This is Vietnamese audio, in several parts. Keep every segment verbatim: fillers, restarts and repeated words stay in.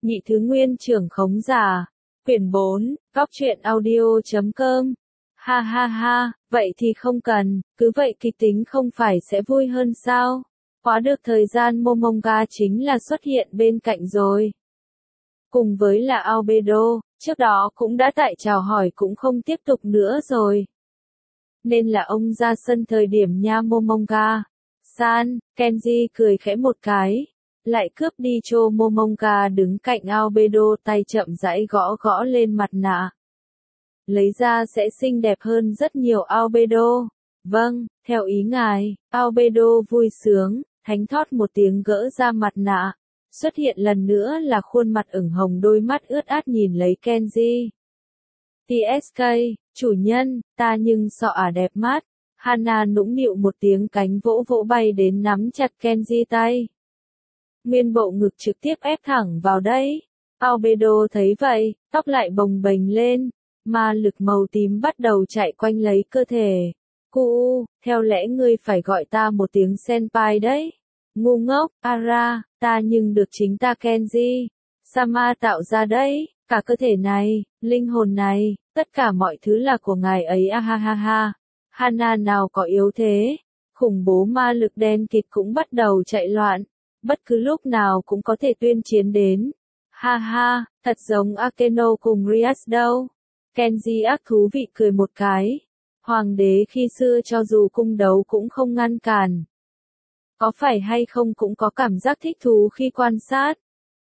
Nhị thứ nguyên trưởng khống giả. Quyển bốn, góc truyện audio chấm com. Ha ha ha, vậy thì không cần, cứ vậy kịch tính không phải sẽ vui hơn sao? Quá được thời gian Momonga chính là xuất hiện bên cạnh rồi. Cùng với là Albedo, trước đó cũng đã tại chào hỏi cũng không tiếp tục nữa rồi. Nên là ông ra sân thời điểm nha Momonga. San, Kenji cười khẽ một cái. Lại cướp đi cho Momonga đứng cạnh Albedo tay chậm rãi gõ gõ lên mặt nạ. Lấy ra sẽ xinh đẹp hơn rất nhiều Albedo. Vâng, theo ý ngài, Albedo vui sướng, thánh thót một tiếng gỡ ra mặt nạ. Xuất hiện lần nữa là khuôn mặt ửng hồng đôi mắt ướt át nhìn lấy Kenji. tê ét ca, chủ nhân, ta nhưng sọ ả đẹp mắt. Hana nũng nịu một tiếng cánh vỗ vỗ bay đến nắm chặt Kenji tay. Nguyên bộ ngực trực tiếp ép thẳng vào đấy. Albedo thấy vậy, tóc lại bồng bềnh lên, ma lực màu tím bắt đầu chạy quanh lấy cơ thể. Cu, theo lẽ ngươi phải gọi ta một tiếng senpai đấy. Ngu ngốc, Ara, ta nhưng được chính ta Kenji Sama tạo ra đấy, cả cơ thể này, linh hồn này, tất cả mọi thứ là của ngài ấy a ha ha ha. Hana nào có yếu thế, khủng bố ma lực đen kịt cũng bắt đầu chạy loạn, bất cứ lúc nào cũng có thể tuyên chiến đến. Ha ha, thật giống Akeno cùng Rias đâu. Kenji ác thú vị cười một cái. Hoàng đế khi xưa cho dù cung đấu cũng không ngăn cản. Có phải hay không cũng có cảm giác thích thú khi quan sát.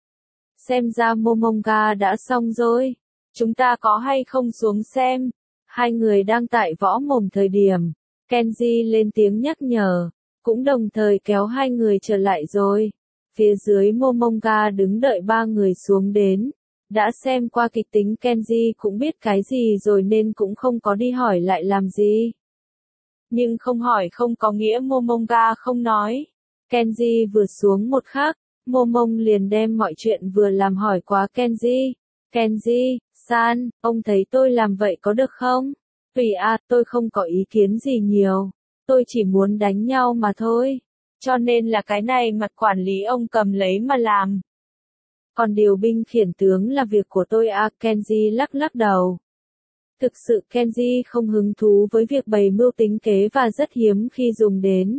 Xem ra Momonga đã xong rồi. Chúng ta có hay không xuống xem. Hai người đang tại võ mồm thời điểm. Kenji lên tiếng nhắc nhở. Cũng đồng thời kéo hai người trở lại rồi. Phía dưới Momonga đứng đợi ba người xuống đến. Đã xem qua kịch tính Kenji cũng biết cái gì rồi nên cũng không có đi hỏi lại làm gì. Nhưng không hỏi không có nghĩa Momonga không nói. Kenji vừa xuống một khắc, Momong liền đem mọi chuyện vừa làm hỏi quá Kenji. Kenji, san, ông thấy tôi làm vậy có được không? Tùy à, tôi không có ý kiến gì nhiều. Tôi chỉ muốn đánh nhau mà thôi. Cho nên là cái này mặt quản lý ông cầm lấy mà làm. Còn điều binh khiển tướng là việc của tôi à, Kenji lắc lắc đầu. Thực sự Kenji không hứng thú với việc bày mưu tính kế và rất hiếm khi dùng đến.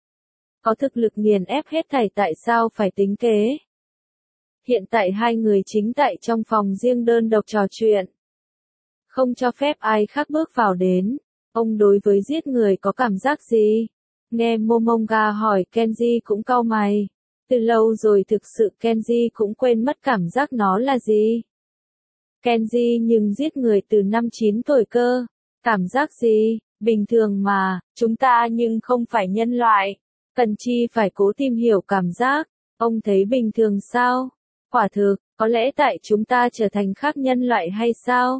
Có thực lực nghiền ép hết thảy tại sao phải tính kế. Hiện tại hai người chính tại trong phòng riêng đơn độc trò chuyện. Không cho phép ai khác bước vào đến. Ông đối với giết người có cảm giác gì? Nghe Momonga hỏi Kenji cũng cau mày. Từ lâu rồi thực sự Kenji cũng quên mất cảm giác nó là gì. Kenji nhưng giết người từ năm chín tuổi cơ. Cảm giác gì? Bình thường mà, chúng ta nhưng không phải nhân loại. Cần chi phải cố tìm hiểu cảm giác. Ông thấy bình thường sao? Quả thực, có lẽ tại chúng ta trở thành khác nhân loại hay sao?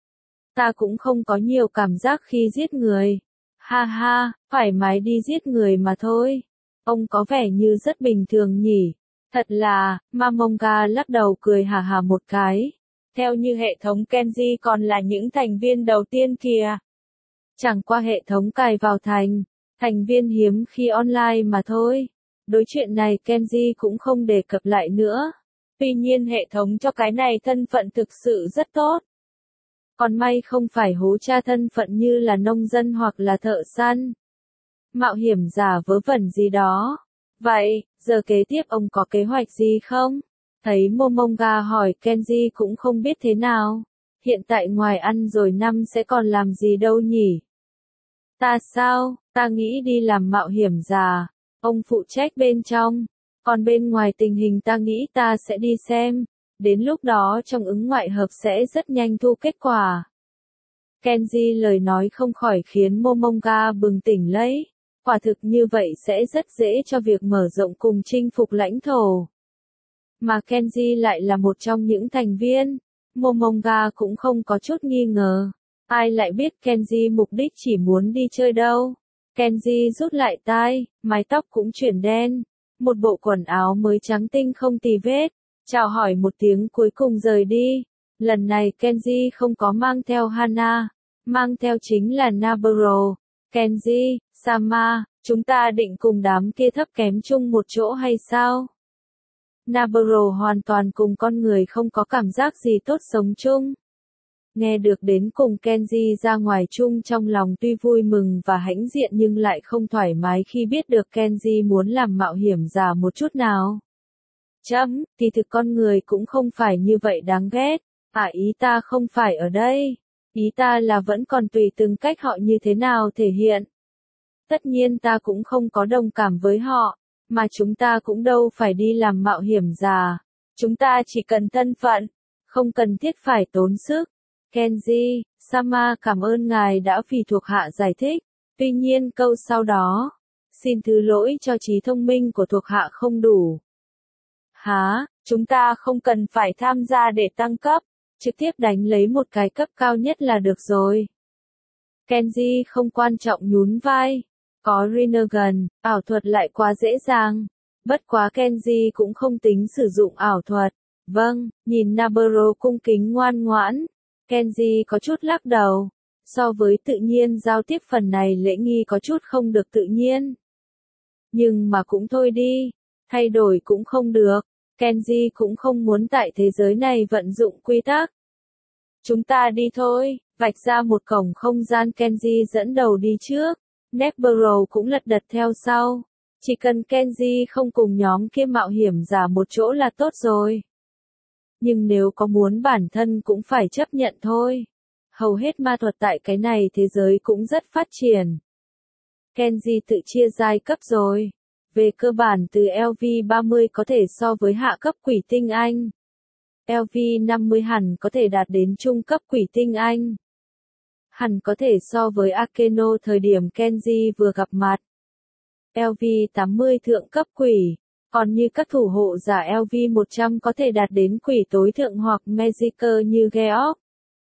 Ta cũng không có nhiều cảm giác khi giết người. Ha ha, thoải mái đi giết người mà thôi. Ông có vẻ như rất bình thường nhỉ. Thật là, Momonga lắc đầu cười hà hà một cái. Theo như hệ thống Kenji còn là những thành viên đầu tiên kìa. Chẳng qua hệ thống cài vào thành, thành viên hiếm khi online mà thôi. Đối chuyện này Kenji cũng không đề cập lại nữa. Tuy nhiên hệ thống cho cái này thân phận thực sự rất tốt. Còn may không phải hố tra thân phận như là nông dân hoặc là thợ săn. Mạo hiểm giả vớ vẩn gì đó. Vậy, giờ kế tiếp ông có kế hoạch gì không? Thấy Momonga hỏi Kenji cũng không biết thế nào. Hiện tại ngoài ăn rồi năm sẽ còn làm gì đâu nhỉ? Ta sao? Ta nghĩ đi làm mạo hiểm giả. Ông phụ trách bên trong. Còn bên ngoài tình hình ta nghĩ ta sẽ đi xem. Đến lúc đó trong ứng ngoại hợp sẽ rất nhanh thu kết quả. Kenji lời nói không khỏi khiến Momonga bừng tỉnh lấy. Quả thực như vậy sẽ rất dễ cho việc mở rộng cùng chinh phục lãnh thổ. Mà Kenji lại là một trong những thành viên. Momonga cũng không có chút nghi ngờ. Ai lại biết Kenji mục đích chỉ muốn đi chơi đâu. Kenji rút lại tai, mái tóc cũng chuyển đen. Một bộ quần áo mới trắng tinh không tì vết. Chào hỏi một tiếng cuối cùng rời đi. Lần này Kenji không có mang theo Hana. Mang theo chính là Naburo. Kenji, Sama, chúng ta định cùng đám kia thấp kém chung một chỗ hay sao? Navarro hoàn toàn cùng con người không có cảm giác gì tốt sống chung. Nghe được đến cùng Kenji ra ngoài chung trong lòng tuy vui mừng và hãnh diện nhưng lại không thoải mái khi biết được Kenji muốn làm mạo hiểm giả một chút nào. Chấm, thì thực con người cũng không phải như vậy đáng ghét. À ý ta không phải ở đây. Ý ta là vẫn còn tùy từng cách họ như thế nào thể hiện. Tất nhiên ta cũng không có đồng cảm với họ, mà chúng ta cũng đâu phải đi làm mạo hiểm giả. Chúng ta chỉ cần thân phận, không cần thiết phải tốn sức. Kenji, Sama cảm ơn ngài đã vì thuộc hạ giải thích. Tuy nhiên câu sau đó, xin thứ lỗi cho trí thông minh của thuộc hạ không đủ. Hả, chúng ta không cần phải tham gia để tăng cấp, trực tiếp đánh lấy một cái cấp cao nhất là được rồi. Kenji không quan trọng nhún vai. Có Rinnegan, ảo thuật lại quá dễ dàng. Bất quá Kenji cũng không tính sử dụng ảo thuật. Vâng, nhìn Nabarro cung kính ngoan ngoãn. Kenji có chút lắc đầu. So với tự nhiên giao tiếp phần này lễ nghi có chút không được tự nhiên. Nhưng mà cũng thôi đi. Thay đổi cũng không được. Kenji cũng không muốn tại thế giới này vận dụng quy tắc. Chúng ta đi thôi. Vạch ra một cổng không gian Kenji dẫn đầu đi trước. Nabarro cũng lật đật theo sau. Chỉ cần Kenji không cùng nhóm kia mạo hiểm giả một chỗ là tốt rồi. Nhưng nếu có muốn bản thân cũng phải chấp nhận thôi. Hầu hết ma thuật tại cái này thế giới cũng rất phát triển. Kenji tự chia giai cấp rồi. Về cơ bản từ L V ba mươi có thể so với hạ cấp quỷ tinh anh. L V năm mươi hẳn có thể đạt đến trung cấp quỷ tinh anh. Hẳn có thể so với Akeno thời điểm Kenji vừa gặp mặt. L V tám mươi thượng cấp quỷ. Còn như các thủ hộ giả L V một trăm có thể đạt đến quỷ tối thượng hoặc Magiker như Geoff.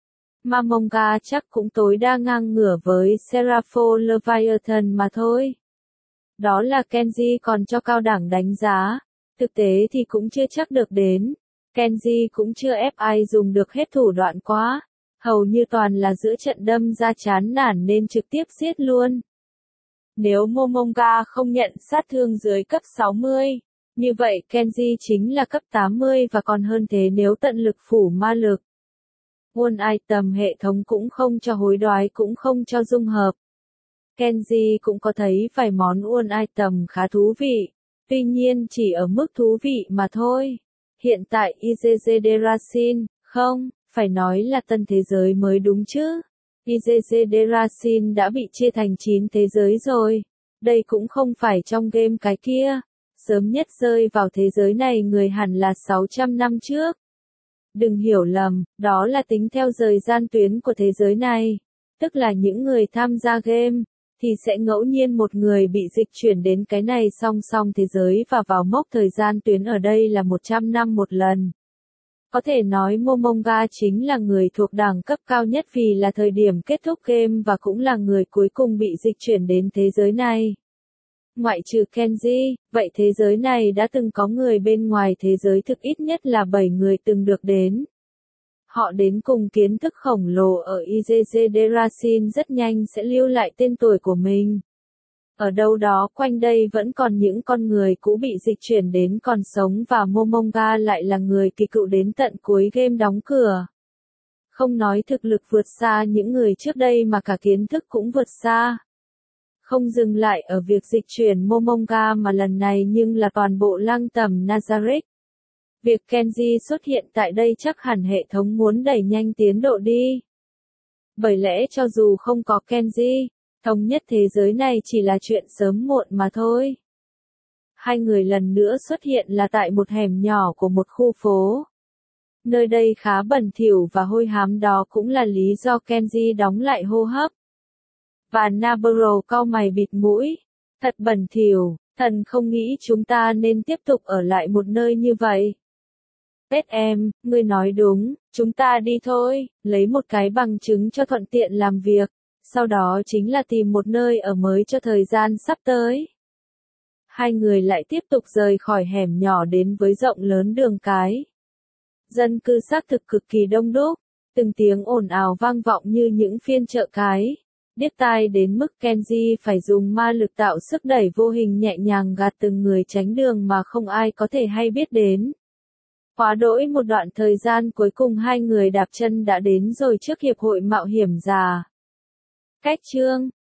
Mamonga chắc cũng tối đa ngang ngửa với Serapho Leviathan mà thôi. Đó là Kenji còn cho cao đẳng đánh giá. Thực tế thì cũng chưa chắc được đến. Kenji cũng chưa ép ai dùng được hết thủ đoạn quá. Hầu như toàn là giữa trận đâm ra chán nản nên trực tiếp giết luôn. Nếu Momonga không nhận sát thương dưới cấp sáu mươi, như vậy Kenji chính là cấp tám mươi và còn hơn thế nếu tận lực phủ ma lực. One item hệ thống cũng không cho hối đoái cũng không cho dung hợp. Kenji cũng có thấy vài món one item khá thú vị, tuy nhiên chỉ ở mức thú vị mà thôi. Hiện tại i giê giê Derasin, không, phải nói là tân thế giới mới đúng chứ. i giê giê Derasin đã bị chia thành chín thế giới rồi. Đây cũng không phải trong game cái kia. Sớm nhất rơi vào thế giới này người hẳn là sáu trăm năm trước. Đừng hiểu lầm, đó là tính theo thời gian tuyến của thế giới này. Tức là những người tham gia game, thì sẽ ngẫu nhiên một người bị dịch chuyển đến cái này song song thế giới và vào mốc thời gian tuyến ở đây là một trăm năm một lần. Có thể nói Momonga chính là người thuộc đẳng cấp cao nhất vì là thời điểm kết thúc game và cũng là người cuối cùng bị dịch chuyển đến thế giới này. Ngoại trừ Kenji, vậy thế giới này đã từng có người bên ngoài thế giới thực ít nhất là bảy người từng được đến. Họ đến cùng kiến thức khổng lồ ở i giê giê Derasin rất nhanh sẽ lưu lại tên tuổi của mình. Ở đâu đó quanh đây vẫn còn những con người cũ bị dịch chuyển đến còn sống và Momonga lại là người kỳ cựu đến tận cuối game đóng cửa. Không nói thực lực vượt xa những người trước đây mà cả kiến thức cũng vượt xa. Không dừng lại ở việc dịch chuyển Momonga mà lần này nhưng là toàn bộ lăng tẩm Nazarick. Việc Kenji xuất hiện tại đây chắc hẳn hệ thống muốn đẩy nhanh tiến độ đi. Bởi lẽ cho dù không có Kenji, thống nhất thế giới này chỉ là chuyện sớm muộn mà thôi. Hai người lần nữa xuất hiện là tại một hẻm nhỏ của một khu phố. Nơi đây khá bẩn thỉu và hôi hám, đó cũng là lý do Kenji đóng lại hô hấp. Và Nabarro cau mày bịt mũi. Thật bẩn thỉu, thần không nghĩ chúng ta nên tiếp tục ở lại một nơi như vậy. Pet em, ngươi nói đúng, chúng ta đi thôi, lấy một cái bằng chứng cho thuận tiện làm việc. Sau đó chính là tìm một nơi ở mới cho thời gian sắp tới. Hai người lại tiếp tục rời khỏi hẻm nhỏ đến với rộng lớn đường cái. Dân cư xác thực cực kỳ đông đúc, từng tiếng ồn ào vang vọng như những phiên chợ cái. điếc tai đến mức Kenji phải dùng ma lực tạo sức đẩy vô hình nhẹ nhàng gạt từng người tránh đường mà không ai có thể hay biết đến. Quá đỗi một đoạn thời gian cuối cùng hai người đạp chân đã đến rồi trước hiệp hội mạo hiểm già. Cách chương